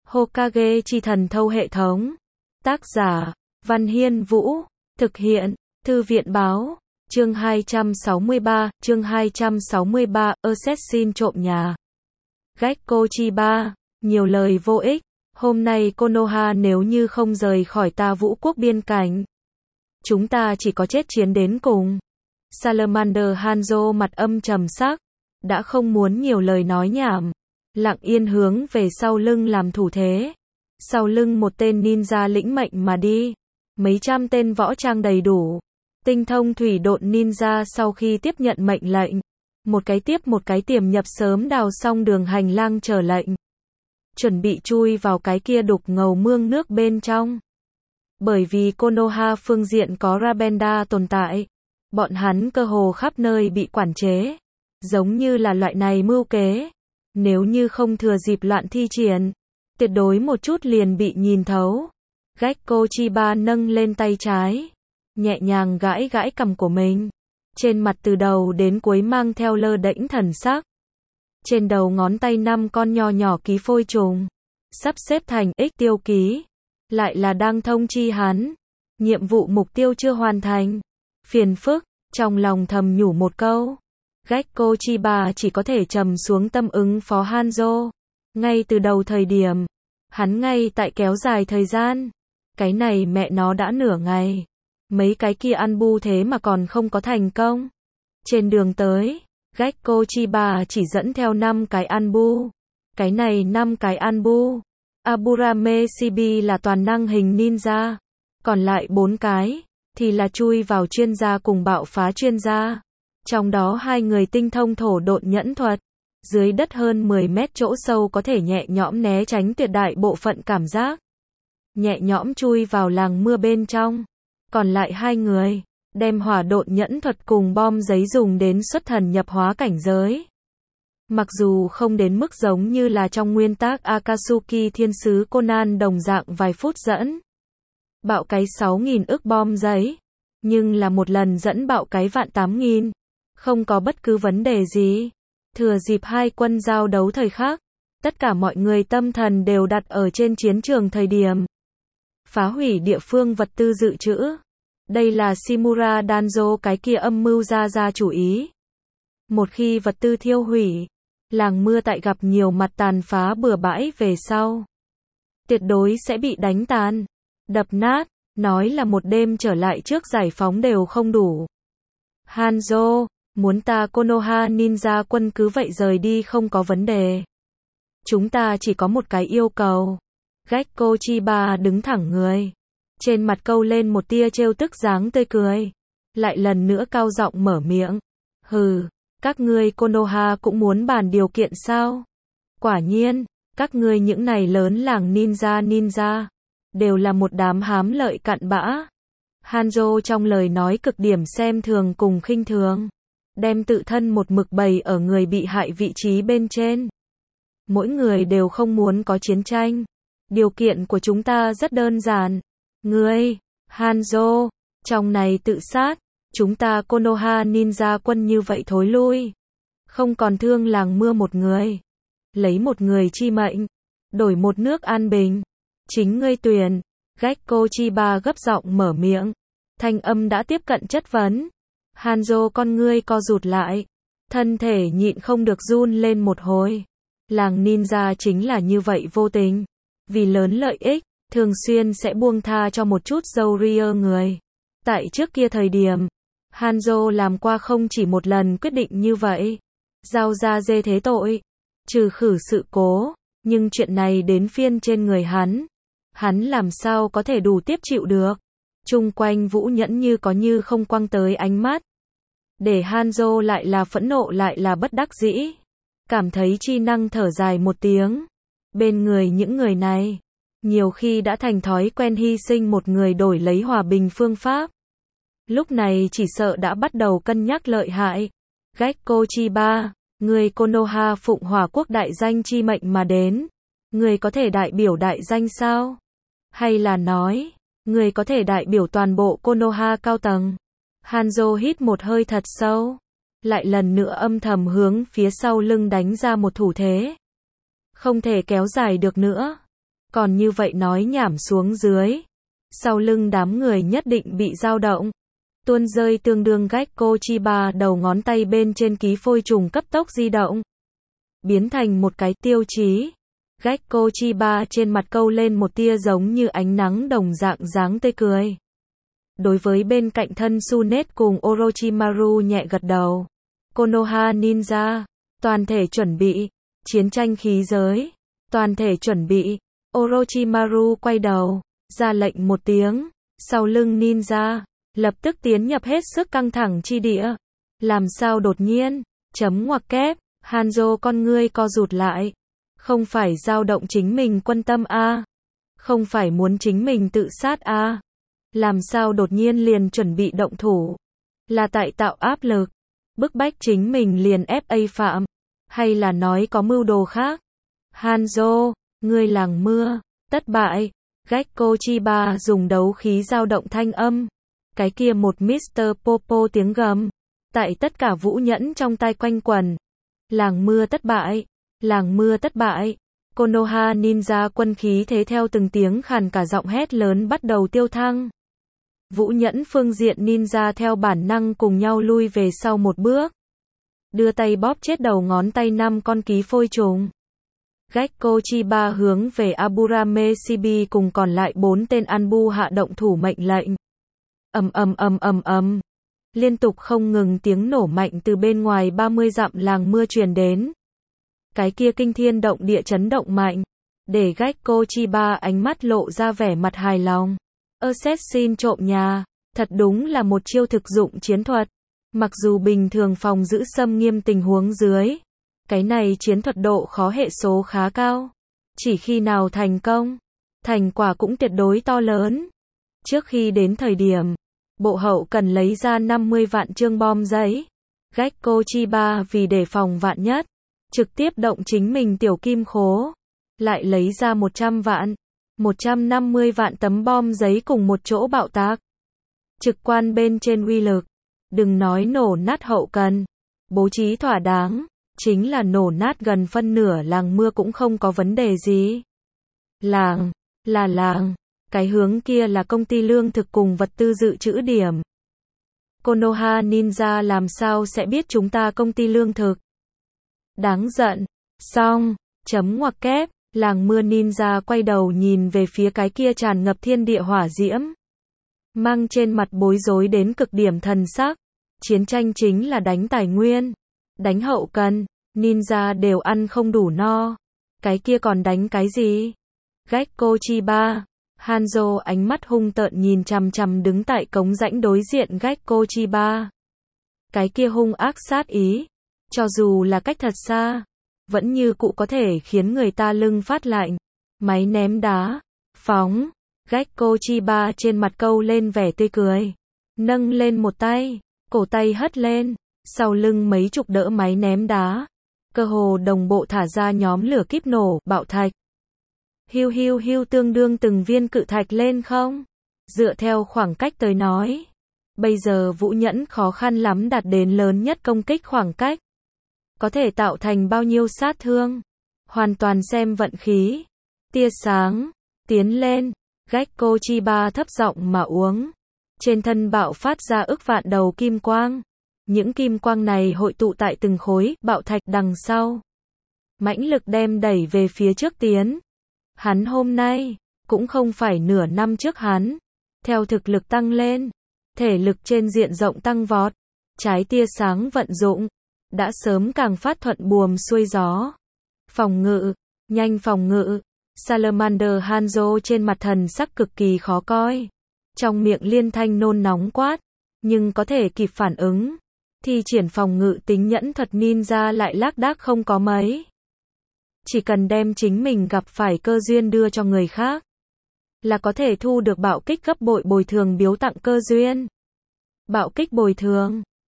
Hokage chi thần thâu hệ thống. Tác giả, Văn Hiên Vũ. Thực hiện, Thư viện báo. Chương 263, Assassin trộm nhà. Gekko Chiba, nhiều lời vô ích. Hôm nay Konoha nếu như không rời khỏi ta Vũ quốc biên cảnh, chúng ta chỉ có chết chiến đến cùng. Salamander Hanzo mặt âm trầm sắc, đã không muốn nhiều lời nói nhảm, lặng yên hướng về sau lưng làm thủ thế. Sau lưng một tên ninja lĩnh mệnh mà đi, mấy trăm tên võ trang đầy đủ, tinh thông thủy độn ninja sau khi tiếp nhận mệnh lệnh, một cái tiếp một cái tiềm nhập sớm đào xong đường hành lang chờ lệnh, chuẩn bị chui vào cái kia đục ngầu mương nước bên trong. Bởi vì Konoha phương diện có Rabenda tồn tại, bọn hắn cơ hồ khắp nơi bị quản chế, giống như là loại này mưu kế, nếu như không thừa dịp loạn thi triển, tuyệt đối một chút liền bị nhìn thấu. Gekko Chiba nâng lên tay trái, nhẹ nhàng gãi gãi cằm của mình, trên mặt từ đầu đến cuối mang theo lơ đễnh thần sắc. Trên đầu ngón tay 5 con nho nhỏ ký phôi trùng, sắp xếp thành X tiêu ký, lại là đang thông chi hắn, nhiệm vụ mục tiêu chưa hoàn thành. Phiền phức, trong lòng thầm nhủ một câu. Gekko Chiba chỉ có thể trầm xuống tâm ứng phó Hanzo. Ngay từ đầu thời điểm, hắn ngay tại kéo dài thời gian. Cái này mẹ nó đã nửa ngày. Mấy cái kia ăn bu thế mà còn không có thành công. Trên đường tới, Gekko Chiba chỉ dẫn theo 5 cái ăn bu. Cái này 5 cái ăn bu. Aburame Shibi là toàn năng hình ninja. Còn lại 4 cái, thì là chui vào chuyên gia cùng bạo phá chuyên gia. Trong đó 2 người tinh thông thổ độn nhẫn thuật. Dưới đất hơn 10 mét chỗ sâu có thể nhẹ nhõm né tránh tuyệt đại bộ phận cảm giác. Nhẹ nhõm chui vào làng mưa bên trong. Còn lại 2 người, đem hỏa độn nhẫn thuật cùng bom giấy dùng đến xuất thần nhập hóa cảnh giới. Mặc dù không đến mức giống như là trong nguyên tác Akatsuki thiên sứ Conan đồng dạng vài phút dẫn bạo cái 6.000 ức bom giấy, nhưng là một lần dẫn bạo cái vạn 8.000, không có bất cứ vấn đề gì. Thừa dịp hai quân giao đấu thời khắc, tất cả mọi người tâm thần đều đặt ở trên chiến trường thời điểm. Phá hủy địa phương vật tư dự trữ. Đây là Shimura Danzo cái kia âm mưu ra chủ ý. Một khi vật tư thiêu hủy, làng mưa tại gặp nhiều mặt tàn phá bừa bãi về sau, tuyệt đối sẽ bị đánh tàn, đập nát, nói là một đêm trở lại trước giải phóng đều không đủ. Hanzo, muốn ta Konoha ninja quân cứ vậy rời đi không có vấn đề. Chúng ta chỉ có một cái yêu cầu. Gekko Chiba đứng thẳng người, trên mặt câu lên một tia trêu tức dáng tươi cười, lại lần nữa cao giọng mở miệng. Hừ, các ngươi Konoha cũng muốn bàn điều kiện sao? Quả nhiên, các ngươi những này lớn làng ninja, đều là một đám hám lợi cặn bã. Hanzo trong lời nói cực điểm xem thường cùng khinh thường, đem tự thân một mực bày ở người bị hại vị trí bên trên. Mỗi người đều không muốn có chiến tranh. Điều kiện của chúng ta rất đơn giản. Ngươi, Hanzo, trong này tự sát, chúng ta Konoha ninja quân như vậy thối lui. Không còn thương làng mưa một người. Lấy một người chi mệnh, đổi một nước an bình. Chính ngươi tuyển. Gekko Chiba gấp giọng mở miệng. Thanh âm đã tiếp cận chất vấn. Hanzo con ngươi co rụt lại. Thân thể nhịn không được run lên một hồi. Làng ninja chính là như vậy vô tình. Vì lớn lợi ích, thường xuyên sẽ buông tha cho một chút dâu ria người. Tại trước kia thời điểm, Hanzo làm qua không chỉ một lần quyết định như vậy. Giao ra dê thế tội, trừ khử sự cố, nhưng chuyện này đến phiên trên người hắn làm sao có thể đủ tiếp chịu được. Chung quanh Vũ Nhẫn như có như không quăng tới ánh mắt. Để Hanzo lại là phẫn nộ lại là bất đắc dĩ. Cảm thấy chi năng thở dài một tiếng. Bên người những người này, nhiều khi đã thành thói quen hy sinh một người đổi lấy hòa bình phương pháp. Lúc này chỉ sợ đã bắt đầu cân nhắc lợi hại. Gekko Chiba, người Konoha phụng Hỏa quốc đại danh chi mệnh mà đến. Người có thể đại biểu đại danh sao? Hay là nói, người có thể đại biểu toàn bộ Konoha cao tầng? Hanzo hít một hơi thật sâu, lại lần nữa âm thầm hướng phía sau lưng đánh ra một thủ thế. Không thể kéo dài được nữa. Còn như vậy nói nhảm xuống dưới. Sau lưng đám người nhất định bị dao động. Tuôn rơi tương đương Gecko Chiba, đầu ngón tay bên trên ký phôi trùng cấp tốc di động. Biến thành một cái tiêu chí. Gecko Chiba trên mặt câu lên một tia giống như ánh nắng đồng dạng dáng tươi cười. Đối với bên cạnh thân Tsunet cùng Orochimaru nhẹ gật đầu. Konoha Ninja, toàn thể chuẩn bị. Chiến tranh khí giới, toàn thể chuẩn bị. Orochimaru quay đầu, ra lệnh một tiếng. Sau lưng ninja, lập tức tiến nhập hết sức căng thẳng chi địa. Làm sao đột nhiên, chấm ngoặc kép, Hanzo con ngươi co rụt lại. Không phải dao động chính mình quân tâm a, không phải muốn chính mình tự sát a. Làm sao đột nhiên liền chuẩn bị động thủ? Là tại tạo áp lực, bức bách chính mình liền ép A phạm, hay là nói có mưu đồ khác? Hanzo, ngươi làng mưa, tất bại. Gecko Chiba dùng đấu khí dao động thanh âm. Cái kia một Mr. Popo tiếng gầm. Tại tất cả vũ nhẫn trong tai quanh quẩn. Làng mưa tất bại. Làng mưa tất bại. Konoha Ninja quân khí thế theo từng tiếng khàn cả giọng hét lớn bắt đầu tiêu thăng. Vũ nhẫn phương diện ninja theo bản năng cùng nhau lui về sau một bước. Đưa tay bóp chết đầu ngón tay 5 con ký phôi trùng. Gecko Chiba hướng về Aburame Shibi cùng còn lại 4 tên Anbu hạ động thủ mệnh lệnh. Ầm. Liên tục không ngừng tiếng nổ mạnh từ bên ngoài 30 dặm làng mưa truyền đến. Cái kia kinh thiên động địa chấn động mạnh, để Gecko Chiba ánh mắt lộ ra vẻ mặt hài lòng. Assassin trộm nhà, thật đúng là một chiêu thực dụng chiến thuật. Mặc dù bình thường phòng giữ xâm nghiêm tình huống dưới, cái này chiến thuật độ khó hệ số khá cao. Chỉ khi nào thành công, thành quả cũng tuyệt đối to lớn. Trước khi đến thời điểm, bộ hậu cần lấy ra 50 vạn chương bom giấy. Gecko Chiba vì đề phòng vạn nhất, trực tiếp động chính mình tiểu kim khố. Lại lấy ra 100 vạn, 150 vạn tấm bom giấy cùng một chỗ bạo tạc. Trực quan bên trên uy lực. Đừng nói nổ nát hậu cần. Bố trí thỏa đáng. Chính là nổ nát gần phân nửa làng mưa cũng không có vấn đề gì. Làng, là làng. Cái hướng kia là công ty lương thực cùng vật tư dự trữ điểm. Konoha Ninja làm sao sẽ biết chúng ta công ty lương thực? Đáng giận. Xong, chấm ngoặc kép, làng mưa ninja quay đầu nhìn về phía cái kia tràn ngập thiên địa hỏa diễm. Mang trên mặt bối rối đến cực điểm thần sắc. Chiến tranh chính là đánh tài nguyên. Đánh hậu cần, ninja đều ăn không đủ no. Cái kia còn đánh cái gì? Gecko Chiba. Hanzo ánh mắt hung tợn nhìn chằm chằm đứng tại cống rãnh đối diện Gecko Chiba. Cái kia hung ác sát ý, cho dù là cách thật xa, vẫn như cụ có thể khiến người ta lưng phát lạnh. Máy ném đá, phóng. Gecko Chiba trên mặt câu lên vẻ tươi cười. Nâng lên một tay, cổ tay hất lên, sau lưng mấy chục đỡ máy ném đá. Cơ hồ đồng bộ thả ra nhóm lửa kíp nổ, bạo thạch. Hiu tương đương từng viên cự thạch lên không? Dựa theo khoảng cách tới nói. Bây giờ vũ nhẫn khó khăn lắm đạt đến lớn nhất công kích khoảng cách. Có thể tạo thành bao nhiêu sát thương? Hoàn toàn xem vận khí. Tia sáng, tiến lên. Gecko Chiba thấp giọng mà uống. Trên thân bạo phát ra ức vạn đầu kim quang. Những kim quang này hội tụ tại từng khối bạo thạch đằng sau. Mãnh lực đem đẩy về phía trước tiến. Hắn hôm nay, cũng không phải nửa năm trước hắn. Theo thực lực tăng lên, thể lực trên diện rộng tăng vọt. Trái tia sáng vận dụng, đã sớm càng phát thuận buồm xuôi gió. Phòng ngự, nhanh phòng ngự. Salamander Hanzo trên mặt thần sắc cực kỳ khó coi. Trong miệng liên thanh nôn nóng quát, nhưng có thể kịp phản ứng. Thi triển phòng ngự tính nhẫn thuật ninja lại lác đác không có mấy. Chỉ cần đem chính mình gặp phải cơ duyên đưa cho người khác, là có thể thu được bạo kích gấp bội bồi thường biếu tặng cơ duyên. Bạo kích bồi thường,